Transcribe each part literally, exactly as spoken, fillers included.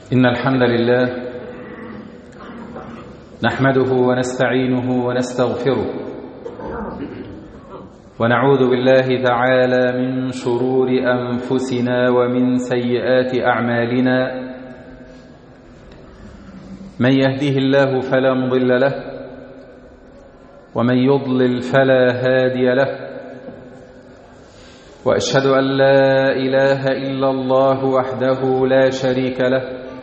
إن الحمد لله نحمده ونستعينه ونستغفره ونعوذ بالله تعالى من شرور أنفسنا ومن سيئات أعمالنا. من يهده الله فلا مضل له ومن يضلل فلا هادي له، وأشهد أن لا إله إلا الله وحده لا شريك له،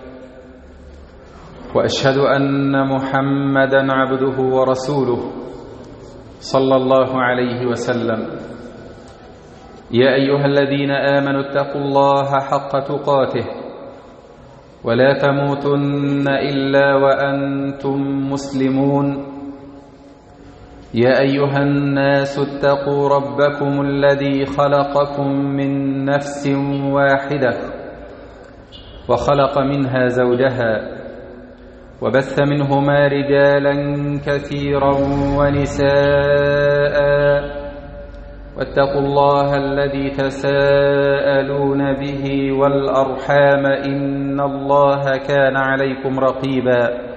وأشهد أن محمدًا عبده ورسوله صلى الله عليه وسلم. يا أيها الذين آمنوا اتقوا الله حق تقاته ولا تموتن إلا وأنتم مسلمون. يا أيها الناس اتقوا ربكم الذي خلقكم من نفس واحدة وخلق منها زوجها وبث منهما رجالا كثيرا ونساء، واتقوا الله الذي تساءلون به والأرحام إن الله كان عليكم رقيبا.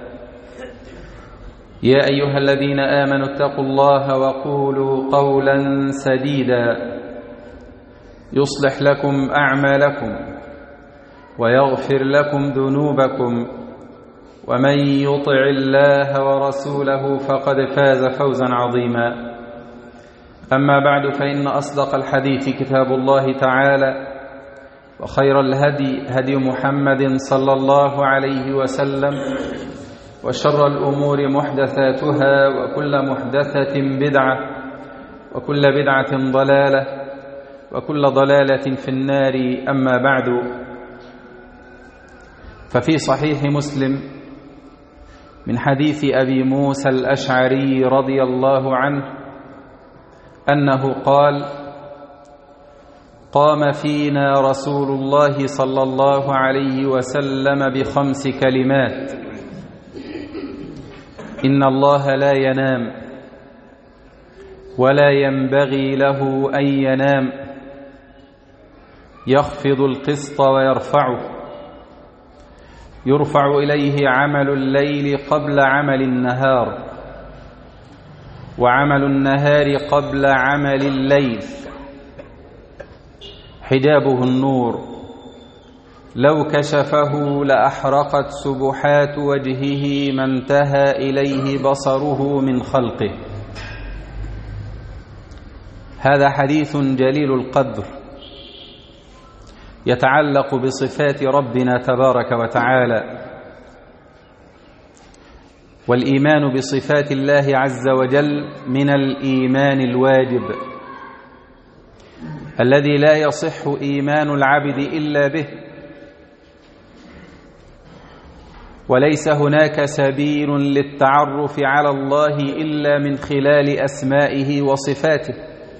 يا أيها الذين آمنوا اتقوا الله وقولوا قولا سديدا يصلح لكم أعمالكم ويغفر لكم ذنوبكم، ومن يطع الله ورسوله فقد فاز فوزا عظيما. أما بعد، فإن أصدق الحديث كتاب الله تعالى، وخير الهدي هدي محمد صلى الله عليه وسلم، وشر الأمور محدثاتها، وكل محدثة بدعة، وكل بدعة ضلالة، وكل ضلالة في النار. أما بعد، ففي صحيح مسلم من حديث أبي موسى الأشعري رضي الله عنه أنه قال: قام فينا رسول الله صلى الله عليه وسلم بخمس كلمات: إن الله لا ينام ولا ينبغي له أن ينام، يخفض القسط ويرفعه، يرفع إليه عمل الليل قبل عمل النهار، وعمل النهار قبل عمل الليل، حجابه النور، لو كشفه لأحرقت سبحات وجهه ما انتهى إليه بصره من خلقه. هذا حديث جليل القدر يتعلق بصفات ربنا تبارك وتعالى، والإيمان بصفات الله عز وجل من الإيمان الواجب الذي لا يصح إيمان العبد إلا به، وليس هناك سبيل للتعرف على الله إلا من خلال أسمائه وصفاته.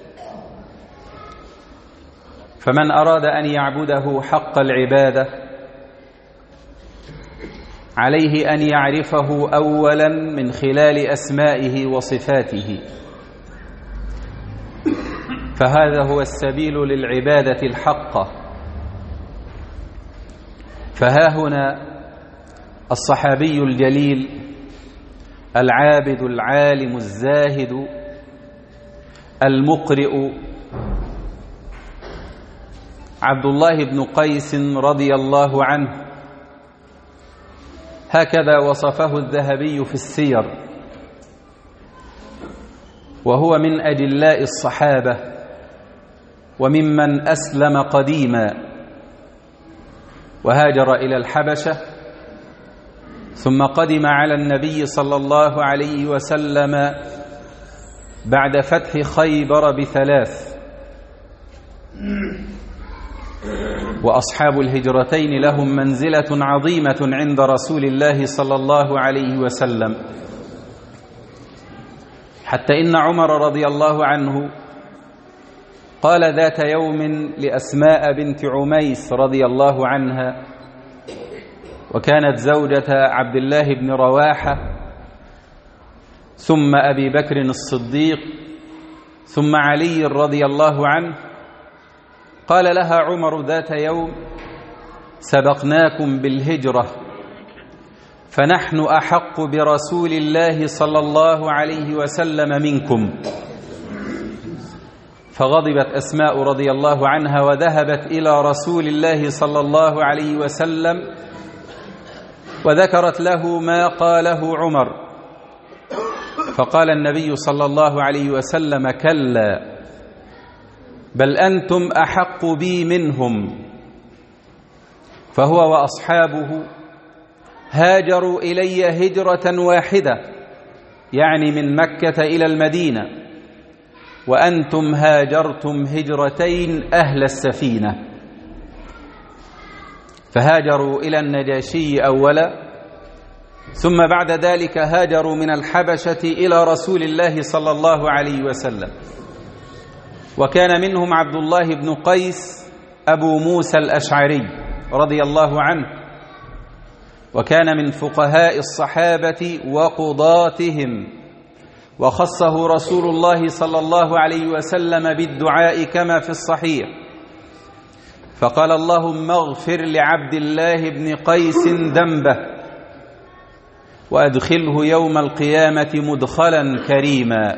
فمن أراد أن يعبده حق العبادة عليه أن يعرفه أولا من خلال أسمائه وصفاته، فهذا هو السبيل للعبادة الحقة. فها هنا الصحابي الجليل العابد العالم الزاهد المقرئ عبد الله بن قيس رضي الله عنه، هكذا وصفه الذهبي في السير، وهو من أجلاء الصحابة وممن أسلم قديما، وهاجر إلى الحبشة، ثم قدم على النبي صلى الله عليه وسلم بعد فتح خيبر بثلاث. وأصحاب الهجرتين لهم منزلة عظيمة عند رسول الله صلى الله عليه وسلم، حتى إن عمر رضي الله عنه قال ذات يوم لأسماء بنت عميس رضي الله عنها، وكانت زوجة عبد الله بن رواحة ثم أبي بكر الصديق ثم علي رضي الله عنه، قال لها عمر ذات يوم: سبقناكم بالهجرة فنحن أحق برسول الله صلى الله عليه وسلم منكم. فغضبت أسماء رضي الله عنها وذهبت إلى رسول الله صلى الله عليه وسلم وذكرت له ما قاله عمر، فقال النبي صلى الله عليه وسلم: كلا، بل أنتم أحق بي منهم. فهو وأصحابه هاجروا إلي هجرة واحدة، يعني من مكة إلى المدينة، وأنتم هاجرتم هجرتين أهل السفينة. فهاجروا إلى النجاشي أولا، ثم بعد ذلك هاجروا من الحبشة إلى رسول الله صلى الله عليه وسلم، وكان منهم عبد الله بن قيس أبو موسى الأشعري رضي الله عنه، وكان من فقهاء الصحابة وقضاتهم، وخصه رسول الله صلى الله عليه وسلم بالدعاء كما في الصحيح، فقال: اللهم اغفر لعبد الله بن قيس ذنبه وأدخله يوم القيامة مدخلا كريما.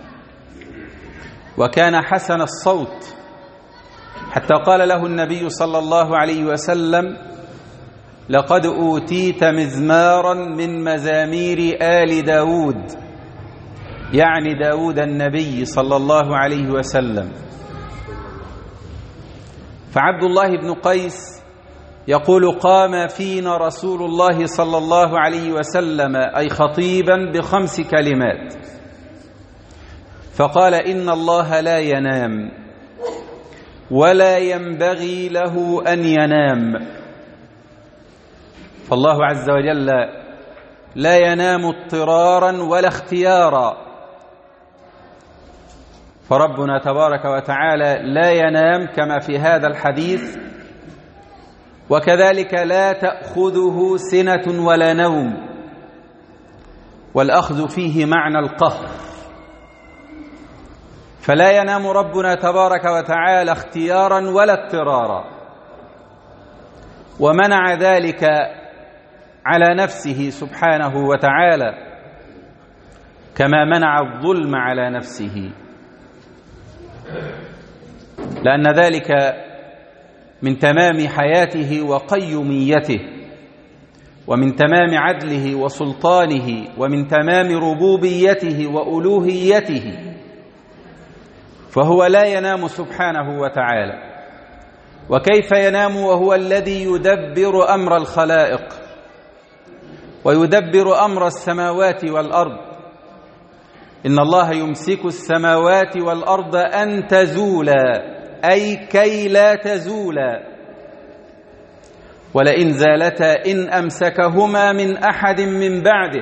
وكان حسن الصوت، حتى قال له النبي صلى الله عليه وسلم: لقد أوتيت مزمارا من مزامير آل داود، يعني داود النبي صلى الله عليه وسلم. فعبد الله بن قيس يقول: قام فينا رسول الله صلى الله عليه وسلم، أي خطيبا، بخمس كلمات، فقال: إن الله لا ينام ولا ينبغي له أن ينام. فالله عز وجل لا ينام اضطرارا ولا اختيارا، فربنا تبارك وتعالى لا ينام كما في هذا الحديث، وكذلك لا تأخذه سنة ولا نوم، والأخذ فيه معنى القهر. فلا ينام ربنا تبارك وتعالى اختيارا ولا اضطرارا، ومنع ذلك على نفسه سبحانه وتعالى، كما منع الظلم على نفسه، لأن ذلك من تمام حياته وقيوميته، ومن تمام عدله وسلطانه، ومن تمام ربوبيته وألوهيته، فهو لا ينام سبحانه وتعالى. وكيف ينام وهو الذي يدبر أمر الخلائق ويدبر أمر السماوات والأرض؟ إن الله يمسك السماوات والأرض أن تزولا، أي كي لا تزولا، ولئن زالتا إن أمسكهما من أحد من بعده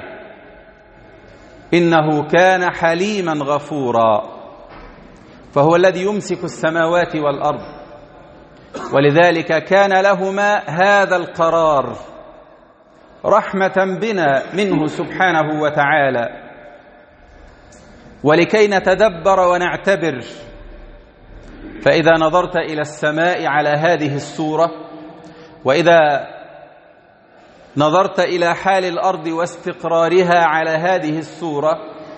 إنه كان حليما غفورا. فهو الذي يمسك السماوات والأرض، ولذلك كان لهما هذا القرار رحمة بنا منه سبحانه وتعالى، ولكي نتدبر ونعتبر. فإذا نظرت إلى السماء على هذه الصورة، وإذا نظرت إلى حال الأرض واستقرارها على هذه الصورة،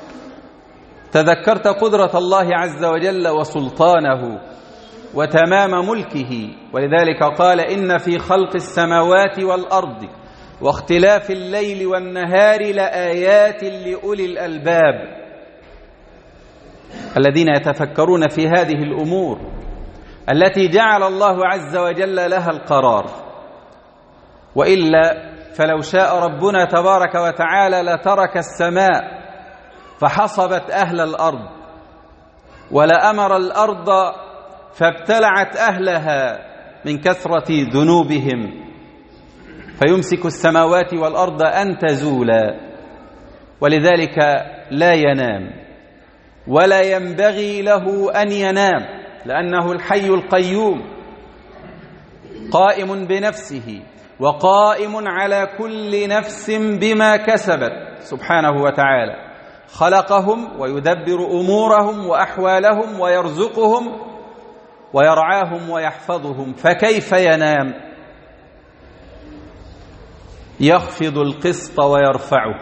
تذكرت قدرة الله عز وجل وسلطانه وتمام ملكه. ولذلك قال: إن في خلق السماوات والأرض واختلاف الليل والنهار لآيات لأولي الألباب الذين يتفكرون في هذه الأمور التي جعل الله عز وجل لها القرار. وإلا فلو شاء ربنا تبارك وتعالى لترك السماء فحصبت أهل الأرض، ولأمر الأرض فابتلعت أهلها من كثرة ذنوبهم، فيمسك السماوات والأرض أن تزولا. ولذلك لا ينام ولا ينبغي له أن ينام، لأنه الحي القيوم قائم بنفسه وقائم على كل نفس بما كسبت سبحانه وتعالى. خلقهم ويدبر أمورهم وأحوالهم ويرزقهم ويرعاهم ويحفظهم، فكيف ينام؟ يخفض القسط ويرفعه.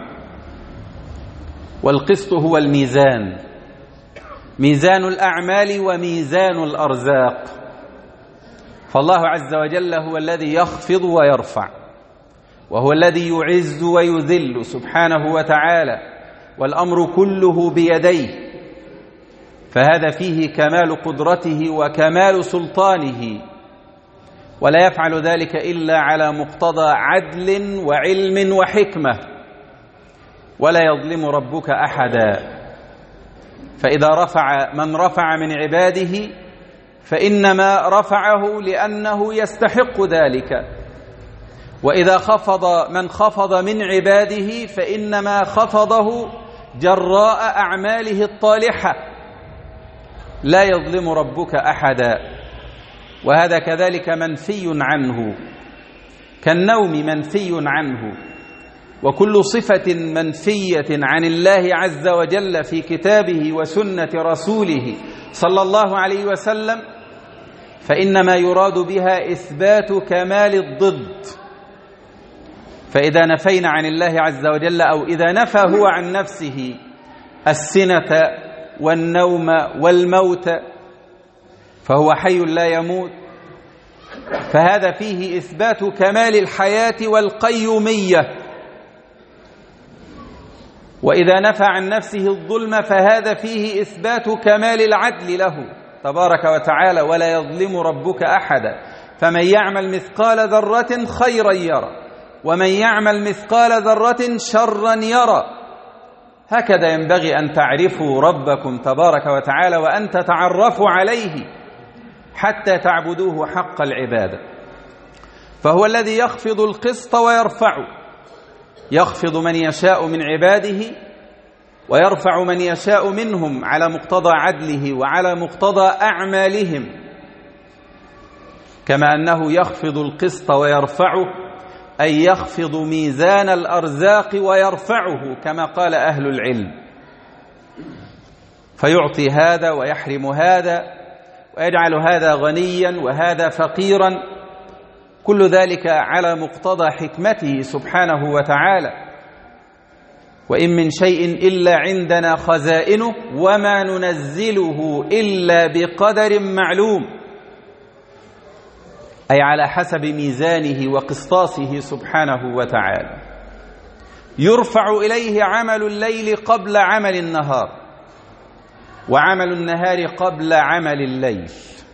والقسط هو الميزان، ميزان الأعمال وميزان الأرزاق. فالله عز وجل هو الذي يخفض ويرفع، وهو الذي يعز ويذل سبحانه وتعالى، والأمر كله بيديه، فهذا فيه كمال قدرته وكمال سلطانه، ولا يفعل ذلك إلا على مقتضى عدل وعلم وحكمة، ولا يظلم ربك أحدا. فإذا رفع من رفع من عباده فإنما رفعه لأنه يستحق ذلك، وإذا خفض من خفض من عباده فإنما خفضه جراء أعماله الطالحة، لا يظلم ربك أحدا. وهذا كذلك منفي عنه، كالنوم منفي عنه، وكل صفة منفية عن الله عز وجل في كتابه وسنة رسوله صلى الله عليه وسلم فإنما يراد بها إثبات كمال الضد. فإذا نفينا عن الله عز وجل، أو إذا نفى هو عن نفسه السنة والنوم والموت، فهو حي لا يموت، فهذا فيه إثبات كمال الحياة والقيومية. وإذا نفى عن نفسه الظلم فهذا فيه إثبات كمال العدل له تبارك وتعالى، ولا يظلم ربك أحدا. فمن يعمل مثقال ذرة خيرا يرى، ومن يعمل مثقال ذرة شرا يرى. هكذا ينبغي أن تعرفوا ربكم تبارك وتعالى، وأن تتعرفوا عليه حتى تعبدوه حق العبادة. فهو الذي يخفض القسط ويرفعه، يخفض من يشاء من عباده ويرفع من يشاء منهم على مقتضى عدله وعلى مقتضى أعمالهم، كما أنه يخفض القسط ويرفعه، أي يخفض ميزان الأرزاق ويرفعه كما قال أهل العلم، فيعطي هذا ويحرم هذا، ويجعل هذا غنيا وهذا فقيرا، كل ذلك على مقتضى حكمته سبحانه وتعالى. وإن من شيء إلا عندنا خزائنه وما ننزله إلا بقدر معلوم، أي على حسب ميزانه وقسطاسه سبحانه وتعالى. يرفع إليه عمل الليل قبل عمل النهار، وعمل النهار قبل عمل الليل.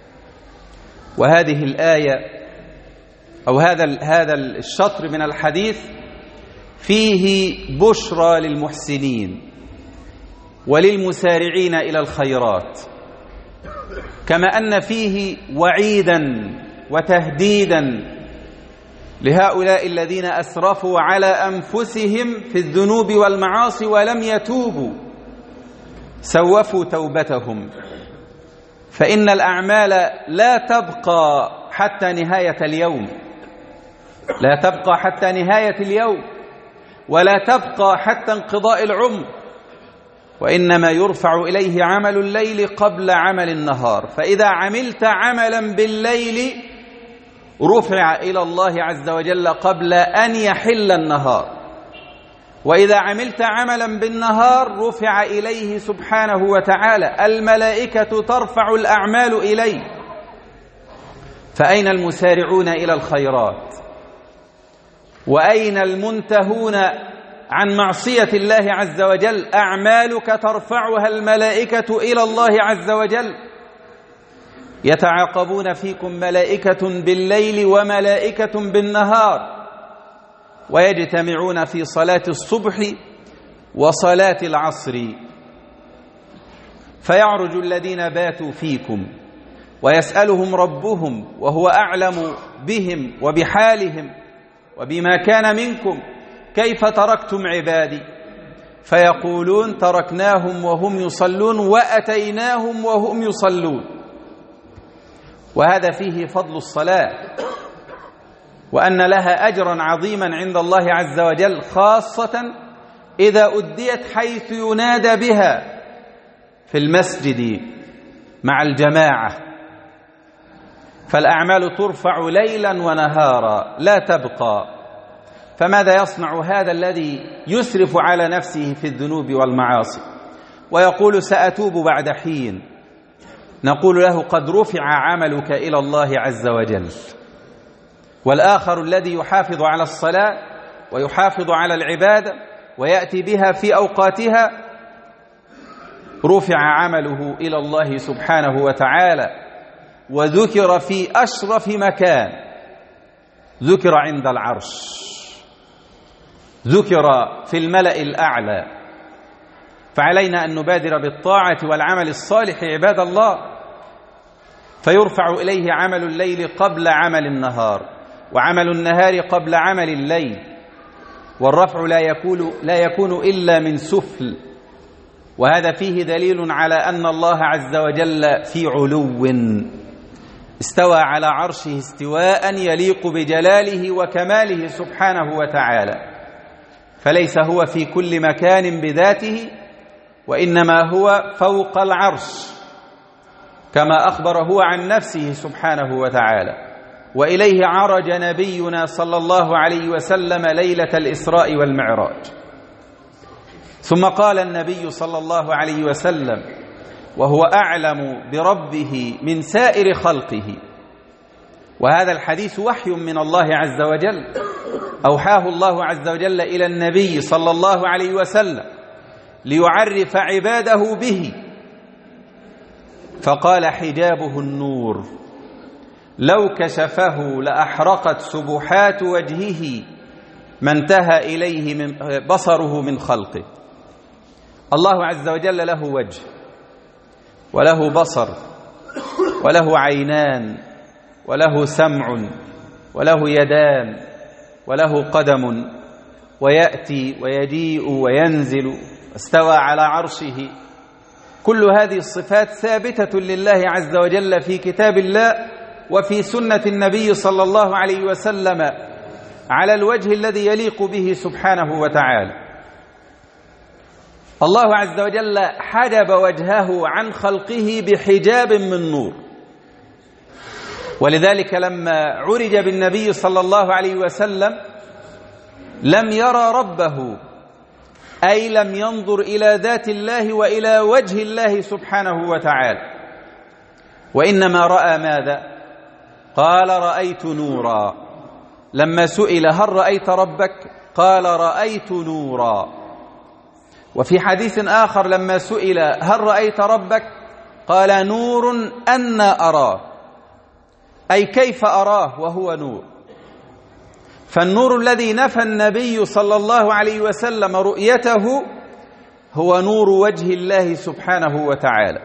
وهذه الآية أو هذا هذا الشطر من الحديث فيه بشرى للمحسنين وللمسارعين إلى الخيرات، كما أن فيه وعيدا وتهديدا لهؤلاء الذين أسرفوا على أنفسهم في الذنوب والمعاصي ولم يتوبوا، سوفوا توبتهم، فإن الأعمال لا تبقى حتى نهاية اليوم، لا تبقى حتى نهاية اليوم، ولا تبقى حتى انقضاء العمر، وإنما يرفع إليه عمل الليل قبل عمل النهار. فإذا عملت عملا بالليل رفع إلى الله عز وجل قبل أن يحل النهار، وإذا عملت عملا بالنهار رفع إليه سبحانه وتعالى، الملائكة ترفع الأعمال إليه. فأين المسارعون إلى الخيرات؟ وأين المنتهون عن معصية الله عز وجل؟ أعمالك ترفعها الملائكة إلى الله عز وجل. يتعاقبون فيكم ملائكة بالليل وملائكة بالنهار، ويجتمعون في صلاة الصبح وصلاة العصر، فيعرج الذين باتوا فيكم ويسألهم ربهم وهو أعلم بهم وبحالهم وبما كان منكم، كيف تركتم عبادي؟ فيقولون تركناهم وهم يصلون وأتيناهم وهم يصلون. وهذا فيه فضل الصلاة، وأن لها أجرا عظيما عند الله عز وجل، خاصة إذا أديت حيث ينادى بها في المسجد مع الجماعة. فالأعمال ترفع ليلا ونهارا لا تبقى، فماذا يصنع هذا الذي يسرف على نفسه في الذنوب والمعاصي ويقول سأتوب بعد حين؟ نقول له قد رفع عملك إلى الله عز وجل. والآخر الذي يحافظ على الصلاة ويحافظ على العبادة ويأتي بها في أوقاتها رفع عمله إلى الله سبحانه وتعالى وذكر في أشرف مكان، ذكر عند العرش، ذكر في الملأ الأعلى. فعلينا أن نبادر بالطاعة والعمل الصالح عباد الله، فيرفع إليه عمل الليل قبل عمل النهار، وعمل النهار قبل عمل الليل، والرفع لا يكون, لا يكون إلا من سفل. وهذا فيه دليل على أن الله عز وجل في علو، استوى على عرشه استواء يليق بجلاله وكماله سبحانه وتعالى، فليس هو في كل مكان بذاته، وإنما هو فوق العرش كما أخبر هو عن نفسه سبحانه وتعالى. وإليه عرج نبينا صلى الله عليه وسلم ليلة الإسراء والمعراج. ثم قال النبي صلى الله عليه وسلم وهو أعلم بربه من سائر خلقه، وهذا الحديث وحي من الله عز وجل، أوحاه الله عز وجل إلى النبي صلى الله عليه وسلم ليعرف عباده به، فقال حجابه النور، لو كشفه لأحرقت سبحات وجهه ما انتهى إليه من بصره من خلقه. الله عز وجل له وجه وله بصر وله عينان وله سمع وله يدان وله قدم، ويأتي ويجيء وينزل، استوى على عرشه. كل هذه الصفات ثابتة لله عز وجل في كتاب الله وفي سنة النبي صلى الله عليه وسلم على الوجه الذي يليق به سبحانه وتعالى. الله عز وجل حجب وجهه عن خلقه بحجاب من نور، ولذلك لما عرج بالنبي صلى الله عليه وسلم لم يرى ربه، أي لم ينظر إلى ذات الله وإلى وجه الله سبحانه وتعالى، وإنما رأى ماذا؟ قال رأيت نورا. لما سئل هل رأيت ربك؟ قال رأيت نورا. وفي حديث آخر لما سئل هل رأيت ربك؟ قال نور أنا أراه، أي كيف أراه وهو نور. فالنور الذي نفى النبي صلى الله عليه وسلم رؤيته هو نور وجه الله سبحانه وتعالى،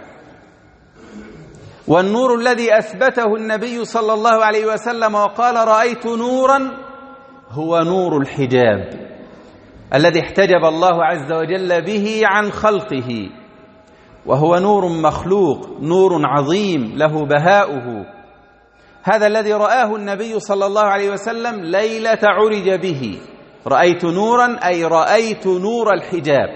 والنور الذي أثبته النبي صلى الله عليه وسلم وقال رأيت نورا هو نور الحجاب الذي احتجب الله عز وجل به عن خلقه، وهو نور مخلوق، نور عظيم له بهاؤه. هذا الذي رآه النبي صلى الله عليه وسلم ليلة عرج به، رأيت نورا أي رأيت نور الحجاب.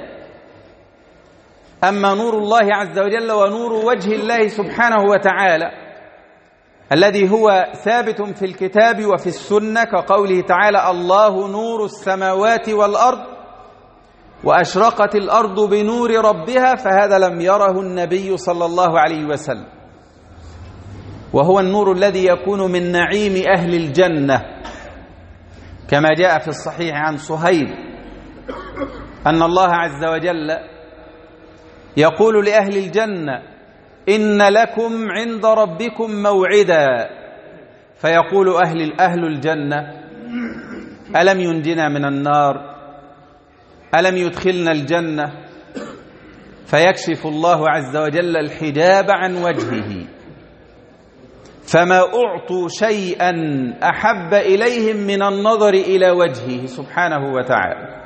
أما نور الله عز وجل ونور وجه الله سبحانه وتعالى الذي هو ثابت في الكتاب وفي السنة، كقوله تعالى الله نور السماوات والأرض وأشرقت الأرض بنور ربها، فهذا لم يره النبي صلى الله عليه وسلم، وهو النور الذي يكون من نعيم أهل الجنة، كما جاء في الصحيح عن صهيب أن الله عز وجل يقول لأهل الجنة إن لكم عند ربكم موعدا، فيقول أهل, أهل الجنة ألم ينجنا من النار، ألم يدخلنا الجنة، فيكشف الله عز وجل الحجاب عن وجهه، فما أعطوا شيئا أحب إليهم من النظر إلى وجهه سبحانه وتعالى.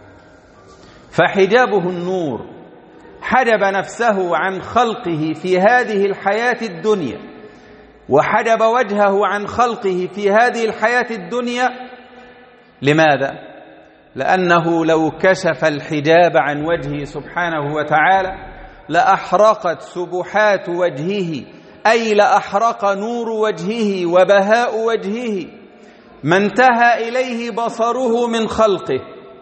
فحجابه النور، حجب نفسه عن خلقه في هذه الحياة الدنيا، وحجب وجهه عن خلقه في هذه الحياة الدنيا. لماذا؟ لأنه لو كشف الحجاب عن وجهه سبحانه وتعالى لأحرقت سبحات وجهه، أي لأحرق نور وجهه وبهاء وجهه ما انتهى إليه بصره من خلقه.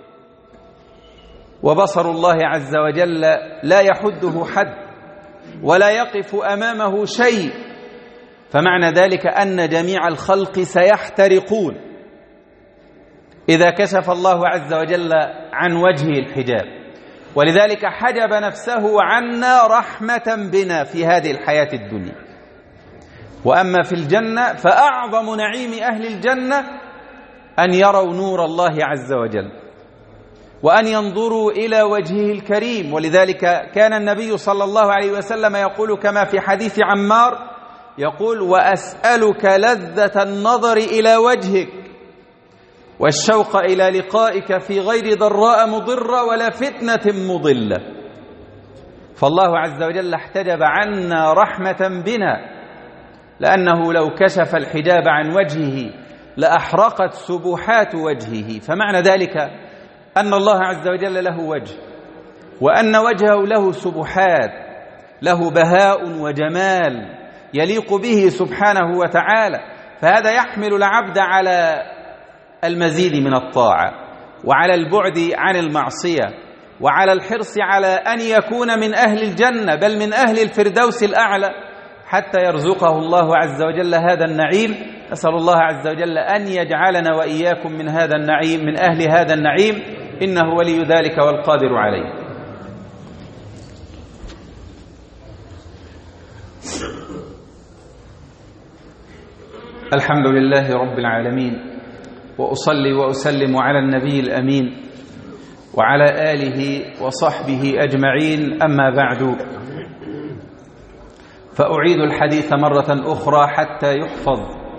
وبصر الله عز وجل لا يحده حد ولا يقف أمامه شيء، فمعنى ذلك أن جميع الخلق سيحترقون إذا كشف الله عز وجل عن وجهه الحجاب. ولذلك حجب نفسه عنا رحمة بنا في هذه الحياة الدنيا. وأما في الجنة فأعظم نعيم أهل الجنة أن يروا نور الله عز وجل وأن ينظروا إلى وجهه الكريم. ولذلك كان النبي صلى الله عليه وسلم يقول كما في حديث عمار، يقول: وأسألك لذة النظر إلى وجهك والشوق إلى لقائك في غير ضراء مضرة ولا فتنة مضلة. فالله عز وجل احتجب عنا رحمة بنا، لأنه لو كشف الحجاب عن وجهه لأحرقت سبحات وجهه. فمعنى ذلك أن الله عز وجل له وجه، وأن وجهه له سبحات، له بهاء وجمال يليق به سبحانه وتعالى. فهذا يحمل العبد على المزيد من الطاعة، وعلى البعد عن المعصية، وعلى الحرص على أن يكون من أهل الجنة، بل من أهل الفردوس الأعلى، حتى يرزقه الله عز وجل هذا النعيم. أسأل الله عز وجل أن يجعلنا وإياكم من هذا النعيم، من أهل هذا النعيم، إنه ولي ذلك والقادر عليه. الحمد لله رب العالمين، وأصلي وأسلم على النبي الأمين وعلى آله وصحبه أجمعين. أما بعد، فأعيد الحديث مرة أخرى حتى يحفظ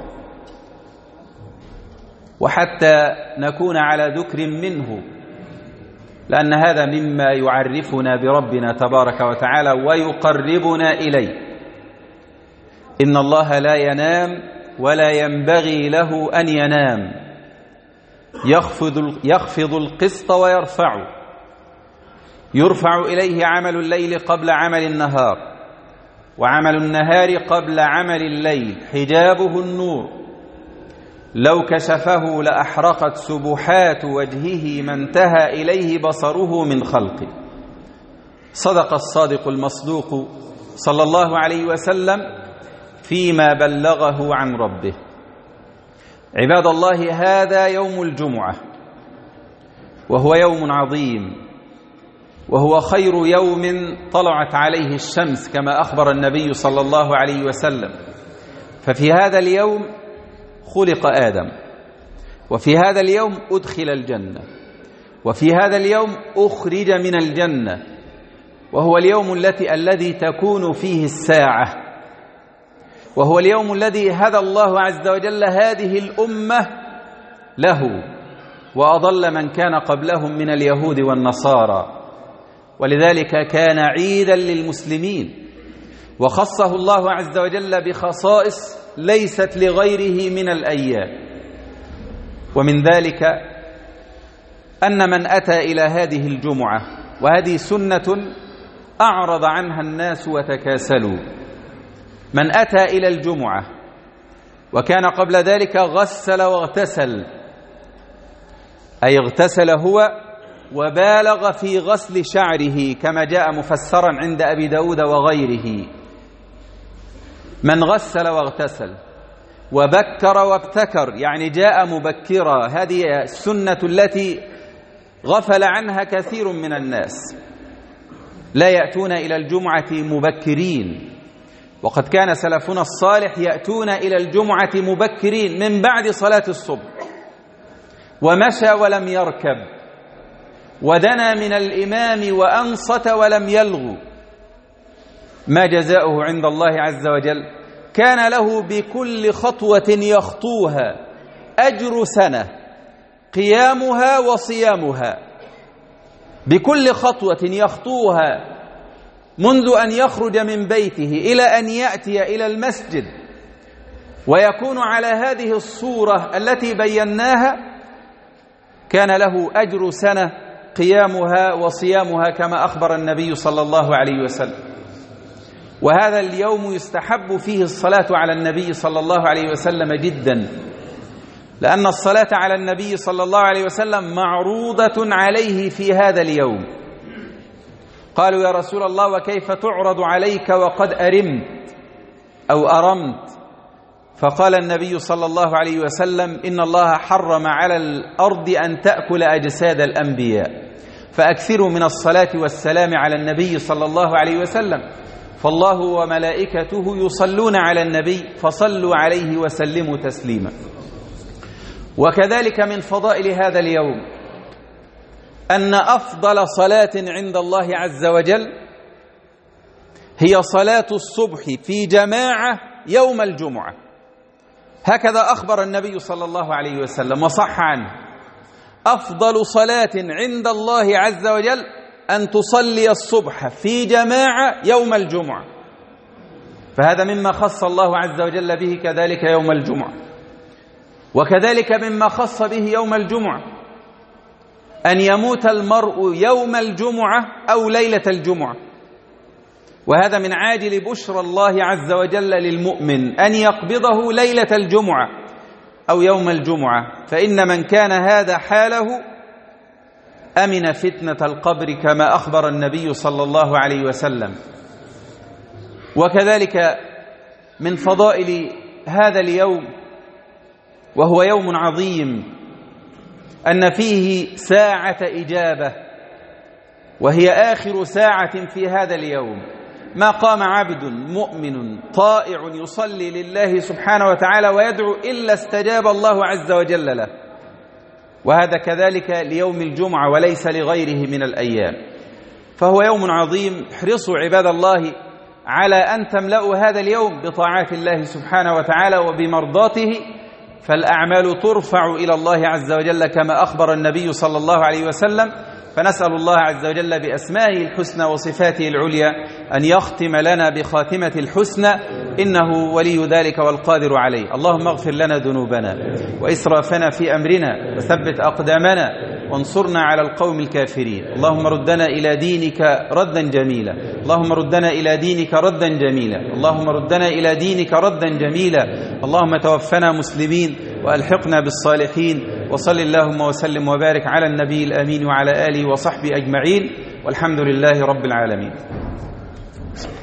وحتى نكون على ذكر منه، لأن هذا مما يعرفنا بربنا تبارك وتعالى ويقربنا إليه. إن الله لا ينام ولا ينبغي له أن ينام، يخفض, يخفض القسط ويرفعه، يرفع إليه عمل الليل قبل عمل النهار، وعمل النهار قبل عمل الليل، حجابه النور، لو كشفه لأحرقت سبحات وجهه ما انتهى إليه بصره من خلقه. صدق الصادق المصدوق صلى الله عليه وسلم فيما بلغه عن ربه. عباد الله، هذا يوم الجمعة، وهو يوم عظيم، وهو خير يوم طلعت عليه الشمس كما أخبر النبي صلى الله عليه وسلم. ففي هذا اليوم خلق آدم، وفي هذا اليوم أدخل الجنة، وفي هذا اليوم أخرج من الجنة، وهو اليوم التي الذي تكون فيه الساعة، وهو اليوم الذي هدى الله عز وجل هذه الأمة له، وأضل من كان قبلهم من اليهود والنصارى. ولذلك كان عيدا للمسلمين، وخصه الله عز وجل بخصائص ليست لغيره من الأيام. ومن ذلك أن من أتى إلى هذه الجمعة، وهذه سنة أعرض عنها الناس وتكاسلوا، من أتى إلى الجمعة وكان قبل ذلك غسل واغتسل، أي اغتسل هو وبالغ في غسل شعره كما جاء مفسرا عند أبي داود وغيره، من غسل واغتسل وبكر وابتكر، يعني جاء مبكرا. هذه السنة التي غفل عنها كثير من الناس، لا يأتون إلى الجمعة مبكرين، وقد كان سلفنا الصالح يأتون إلى الجمعة مبكرين من بعد صلاة الصبح، ومشى ولم يركب، ودنا من الإمام وأنصت ولم يلغو. ما جزاؤه عند الله عز وجل؟ كان له بكل خطوة يخطوها أجر سنة قيامها وصيامها، بكل خطوة يخطوها منذ أن يخرج من بيته إلى أن يأتي إلى المسجد ويكون على هذه الصورة التي بيناها، كان له أجر سنة قيامها وصيامها كما أخبر النبي صلى الله عليه وسلم. وهذا اليوم يستحب فيه الصلاة على النبي صلى الله عليه وسلم جدا، لأن الصلاة على النبي صلى الله عليه وسلم معروضة عليه في هذا اليوم. قالوا: يا رسول الله وكيف تعرض عليك وقد أرمت أو أرمت؟ فقال النبي صلى الله عليه وسلم: إن الله حرم على الأرض أن تأكل أجساد الأنبياء، فأكثروا من الصلاة والسلام على النبي صلى الله عليه وسلم، فالله وملائكته يصلون على النبي فصلوا عليه وسلموا تسليما. وكذلك من فضائل هذا اليوم أن أفضل صلاة عند الله عز وجل هي صلاة الصبح في جماعة يوم الجمعة. هكذا أخبر النبي صلى الله عليه وسلم وصح عنه: أفضل صلاة عند الله عز وجل أن تصلي الصبح في جماعة يوم الجمعة. فهذا مما خص الله عز وجل به كذلك يوم الجمعة. وكذلك مما خص به يوم الجمعة أن يموت المرء يوم الجمعة أو ليلة الجمعة، وهذا من عاجل بشرى الله عز وجل للمؤمن أن يقبضه ليلة الجمعة أو يوم الجمعة، فإن من كان هذا حاله أمن فتنة القبر كما أخبر النبي صلى الله عليه وسلم. وكذلك من فضائل هذا اليوم وهو يوم عظيم أن فيه ساعة إجابة، وهي آخر ساعة في هذا اليوم. ما قام عبد مؤمن طائع يصلي لله سبحانه وتعالى ويدعو إلا استجاب الله عز وجل له، وهذا كذلك ليوم الجمعة وليس لغيره من الأيام. فهو يوم عظيم. احرصوا عباد الله على أن تملأوا هذا اليوم بطاعات الله سبحانه وتعالى وبمرضاته، فالأعمال ترفع إلى الله عز وجل كما أخبر النبي صلى الله عليه وسلم. فنسأل الله عز وجل بأسمائه الحسنى وصفاته العليا أن يختم لنا بخاتمة الحسنى، إنه ولي ذلك والقادر عليه. اللهم اغفر لنا ذنوبنا وإسرافنا في أمرنا وثبت أقدامنا وانصرنا على القوم الكافرين. اللهم ردنا إلى دينك ردا جميلا، اللهم ردنا إلى دينك ردا جميلا، اللهم ردنا إلى دينك ردا جميلا. اللهم توفنا مسلمين وألحقنا بالصالحين. وصل اللهم وسلم وبارك على النبي الأمين وعلى آله وصحبه أجمعين، والحمد لله رب العالمين.